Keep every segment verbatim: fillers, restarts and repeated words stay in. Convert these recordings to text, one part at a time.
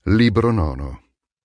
Libro nono.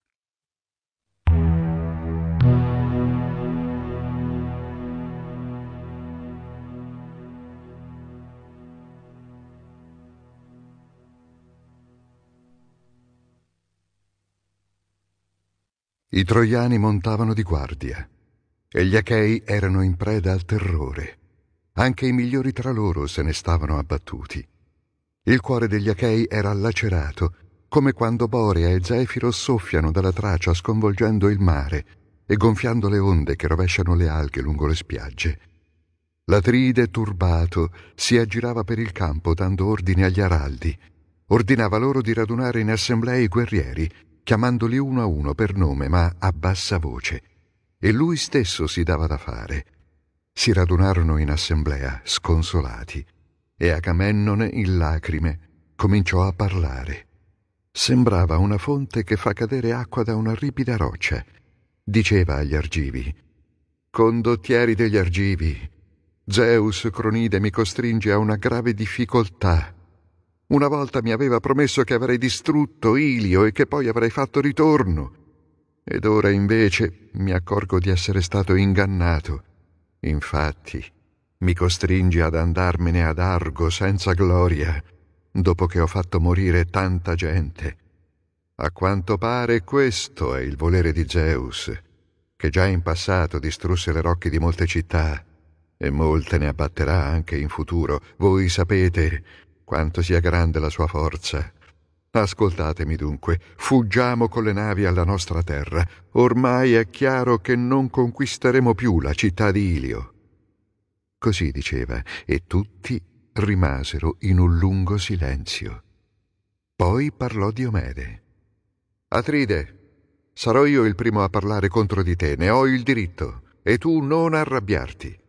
I troiani montavano di guardia e gli achei erano in preda al terrore. Anche i migliori tra loro se ne stavano abbattuti. Il cuore degli achei era lacerato, come quando Borea e Zefiro soffiano dalla Tracia sconvolgendo il mare e gonfiando le onde che rovesciano le alghe lungo le spiagge. L'Atride, turbato, si aggirava per il campo dando ordine agli araldi. Ordinava loro di radunare in assemblea i guerrieri, chiamandoli uno a uno per nome, ma a bassa voce. E lui stesso si dava da fare. Si radunarono in assemblea, sconsolati, e Agamennone, in lacrime, cominciò a parlare. Sembrava una fonte che fa cadere acqua da una ripida roccia. Diceva agli Argivi: «Condottieri degli Argivi, Zeus Cronide mi costringe a una grave difficoltà. Una volta mi aveva promesso che avrei distrutto Ilio e che poi avrei fatto ritorno. Ed ora invece mi accorgo di essere stato ingannato. Infatti mi costringe ad andarmene ad Argo senza gloria, dopo che ho fatto morire tanta gente. A quanto pare questo è il volere di Zeus, che già in passato distrusse le rocche di molte città, e molte ne abbatterà anche in futuro. Voi sapete quanto sia grande la sua forza. Ascoltatemi dunque, fuggiamo con le navi alla nostra terra. Ormai è chiaro che non conquisteremo più la città di Ilio». Così diceva, e tutti rimasero in un lungo silenzio. Poi parlò Diomede. «Atride, sarò io il primo a parlare contro di te, ne ho il diritto, e tu non arrabbiarti.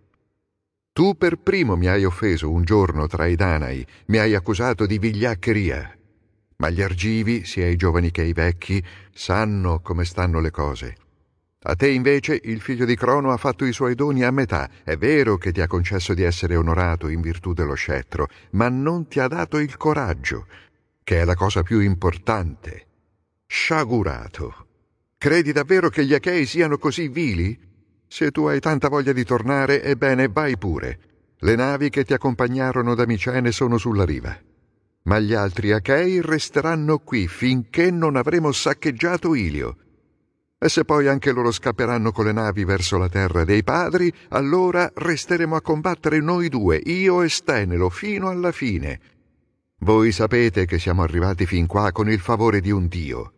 Tu per primo mi hai offeso un giorno tra i Danai, mi hai accusato di vigliaccheria. Ma gli Argivi, sia i giovani che i vecchi, sanno come stanno le cose. A te invece il figlio di Crono ha fatto i suoi doni a metà. È vero che ti ha concesso di essere onorato in virtù dello scettro, ma non ti ha dato il coraggio, che è la cosa più importante. Sciagurato! Credi davvero che gli Achei siano così vili? Se tu hai tanta voglia di tornare, ebbene vai pure. Le navi che ti accompagnarono da Micene sono sulla riva. Ma gli altri Achei resteranno qui finché non avremo saccheggiato Ilio. E se poi anche loro scapperanno con le navi verso la terra dei padri, allora resteremo a combattere noi due, io e Stenelo, fino alla fine. Voi sapete che siamo arrivati fin qua con il favore di un dio».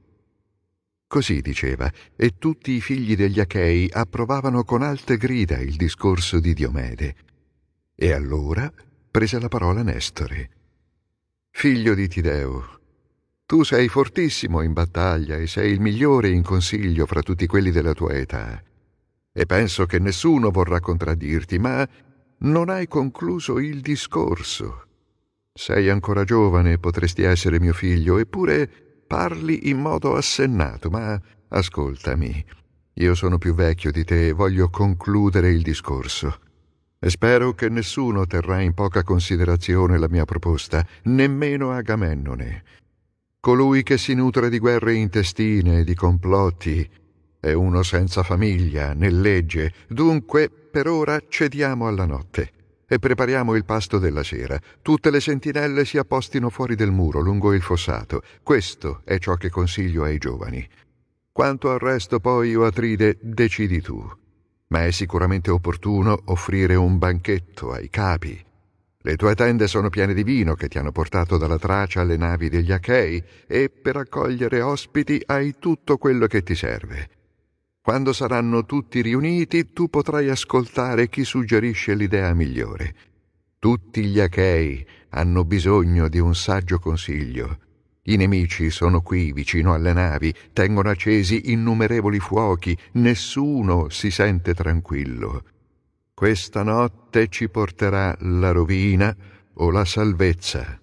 Così diceva, e tutti i figli degli Achei approvavano con alte grida il discorso di Diomede. E allora prese la parola Nestore. «Figlio di Tideo, tu sei fortissimo in battaglia e sei il migliore in consiglio fra tutti quelli della tua età. E penso che nessuno vorrà contraddirti, ma non hai concluso il discorso. Sei ancora giovane, potresti essere mio figlio, eppure parli in modo assennato, ma ascoltami. Io sono più vecchio di te e voglio concludere il discorso. E spero che nessuno terrà in poca considerazione la mia proposta, nemmeno Agamennone. Colui che si nutre di guerre intestine e di complotti è uno senza famiglia né legge. Dunque, per ora cediamo alla notte e prepariamo il pasto della sera. Tutte le sentinelle si appostino fuori del muro, lungo il fossato. Questo è ciò che consiglio ai giovani. Quanto al resto poi, o Atride, decidi tu. Ma è sicuramente opportuno offrire un banchetto ai capi. Le tue tende sono piene di vino che ti hanno portato dalla Tracia alle navi degli Achei, e per accogliere ospiti hai tutto quello che ti serve. Quando saranno tutti riuniti, tu potrai ascoltare chi suggerisce l'idea migliore. Tutti gli Achei hanno bisogno di un saggio consiglio. I nemici sono qui vicino alle navi, tengono accesi innumerevoli fuochi, nessuno si sente tranquillo. Questa notte ci porterà la rovina o la salvezza».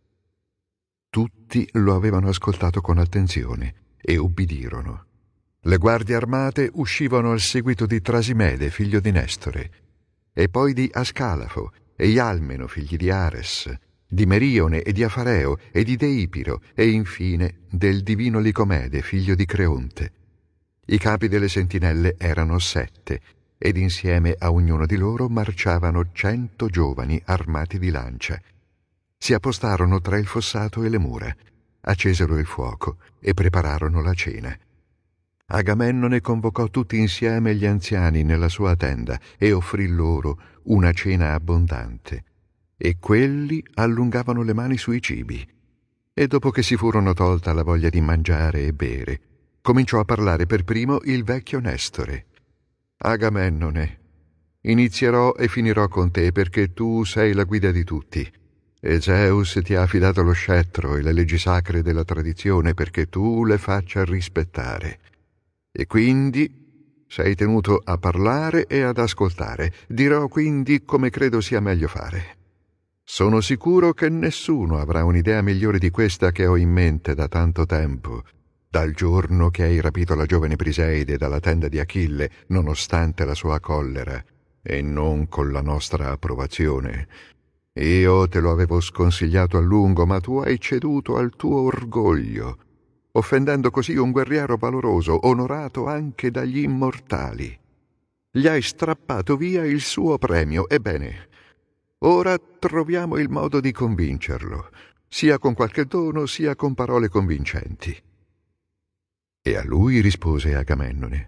Tutti lo avevano ascoltato con attenzione e ubbidirono. Le guardie armate uscivano al seguito di Trasimede, figlio di Nestore, e poi di Ascalafo e Ialmeno, figli di Ares, di Merione e di Afareo e di Deipiro e infine del divino Licomede, figlio di Creonte. I capi delle sentinelle erano sette ed insieme a ognuno di loro marciavano cento giovani armati di lancia. Si appostarono tra il fossato e le mura, accesero il fuoco e prepararono la cena. Agamennone convocò tutti insieme gli anziani nella sua tenda e offrì loro una cena abbondante. E quelli allungavano le mani sui cibi. E dopo che si furono tolta la voglia di mangiare e bere, cominciò a parlare per primo il vecchio Nestore. Agamennone, inizierò e finirò con te perché tu sei la guida di tutti. E Zeus ti ha affidato lo scettro e le leggi sacre della tradizione perché tu le faccia rispettare. E quindi sei tenuto a parlare e ad ascoltare. Dirò quindi come credo sia meglio fare. Sono sicuro che nessuno avrà un'idea migliore di questa che ho in mente da tanto tempo, dal giorno che hai rapito la giovane Briseide dalla tenda di Achille, nonostante la sua collera, e non con la nostra approvazione. Io te lo avevo sconsigliato a lungo, ma tu hai ceduto al tuo orgoglio, offendendo così un guerriero valoroso, onorato anche dagli immortali. Gli hai strappato via il suo premio. Ebbene, ora troviamo il modo di convincerlo, sia con qualche dono, sia con parole convincenti. E a lui rispose Agamennone: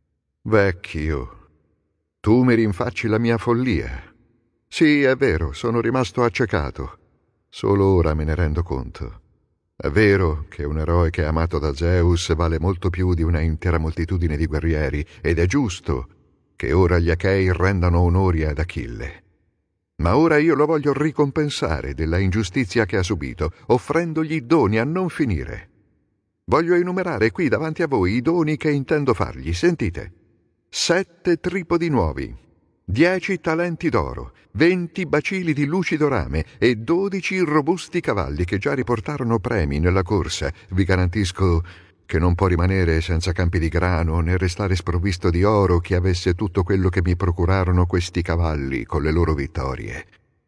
Vecchio, tu mi rinfacci la mia follia. Sì, è vero, sono rimasto accecato. Solo ora me ne rendo conto. È vero che un eroe che è amato da Zeus vale molto più di una intera moltitudine di guerrieri, ed è giusto che ora gli Achei rendano onori ad Achille. Ma ora io lo voglio ricompensare della ingiustizia che ha subito, offrendogli doni a non finire. Voglio enumerare qui davanti a voi i doni che intendo fargli. Sentite: sette tripodi nuovi, dieci talenti d'oro, venti bacili di lucido rame e dodici robusti cavalli che già riportarono premi nella corsa. Vi garantisco che non può rimanere senza campi di grano né restare sprovvisto di oro chi avesse tutto quello che mi procurarono questi cavalli con le loro vittorie.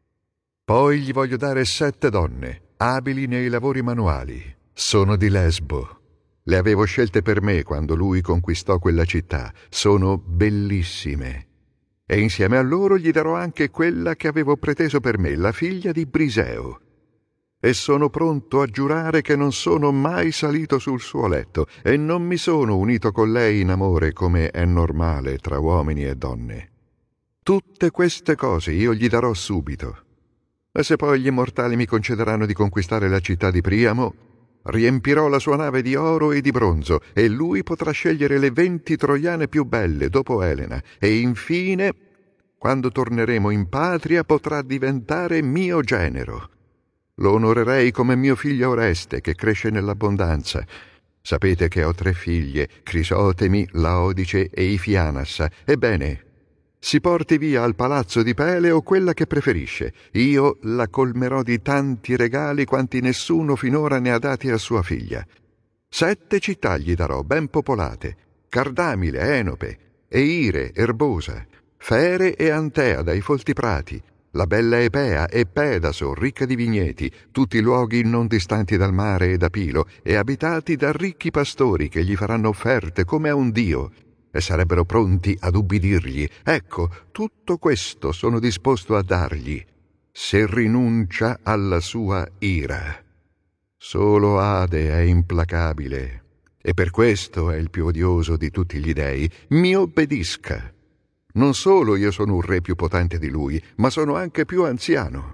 Poi gli voglio dare sette donne, abili nei lavori manuali. Sono di Lesbo. Le avevo scelte per me quando lui conquistò quella città. Sono bellissime. E insieme a loro gli darò anche quella che avevo preteso per me, la figlia di Briseo. E sono pronto a giurare che non sono mai salito sul suo letto e non mi sono unito con lei in amore come è normale tra uomini e donne. Tutte queste cose io gli darò subito. E se poi gli immortali mi concederanno di conquistare la città di Priamo, riempirò la sua nave di oro e di bronzo e lui potrà scegliere le venti troiane più belle dopo Elena e infine, quando torneremo in patria, potrà diventare mio genero. Lo onorerei come mio figlio Oreste, che cresce nell'abbondanza. Sapete che ho tre figlie, Crisotemi, Laodice e Ifianassa. Ebbene, si porti via al palazzo di Peleo quella che preferisce. Io la colmerò di tanti regali quanti nessuno finora ne ha dati a sua figlia. Sette città gli darò, ben popolate: Cardamile, Enope, Eire, Erbosa, Fere e Antea dai folti prati, la bella Epea e Pedaso, ricca di vigneti, tutti luoghi non distanti dal mare e da Pilo, e abitati da ricchi pastori che gli faranno offerte come a un dio, e sarebbero pronti ad ubbidirgli. Ecco, tutto questo sono disposto a dargli, se rinuncia alla sua ira. Solo Ade è implacabile, e per questo è il più odioso di tutti gli dei. Mi obbedisca. Non solo io sono un re più potente di lui, ma sono anche più anziano.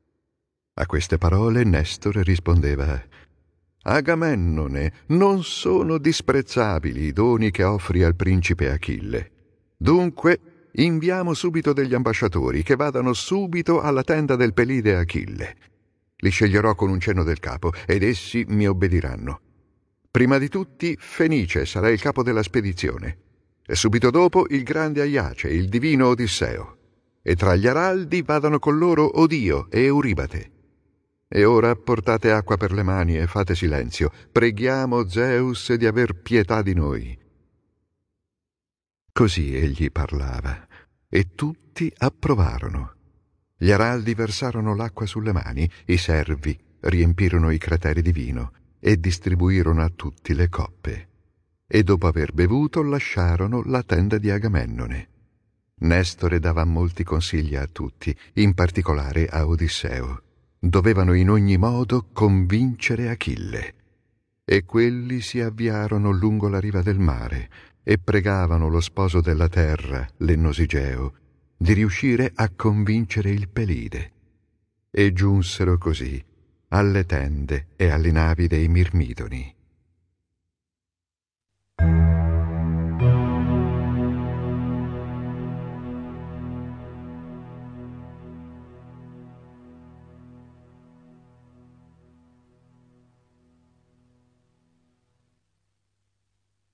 A queste parole Nestore rispondeva: Agamennone, non sono disprezzabili i doni che offri al principe Achille. Dunque, inviamo subito degli ambasciatori che vadano subito alla tenda del pelide Achille. Li sceglierò con un cenno del capo ed essi mi obbediranno. Prima di tutti Fenice sarà il capo della spedizione, e subito dopo il grande Aiace, il divino Odisseo, e tra gli araldi vadano con loro Odio e Euribate. E ora portate acqua per le mani e fate silenzio. Preghiamo Zeus di aver pietà di noi. Così egli parlava, e tutti approvarono. Gli araldi versarono l'acqua sulle mani, i servi riempirono i crateri di vino e distribuirono a tutti le coppe. E dopo aver bevuto lasciarono la tenda di Agamennone. Nestore dava molti consigli a tutti, in particolare a Odisseo. Dovevano in ogni modo convincere Achille. E quelli si avviarono lungo la riva del mare e pregavano lo sposo della terra, l'Ennosigeo, di riuscire a convincere il Pelide. E giunsero così alle tende e alle navi dei Mirmidoni.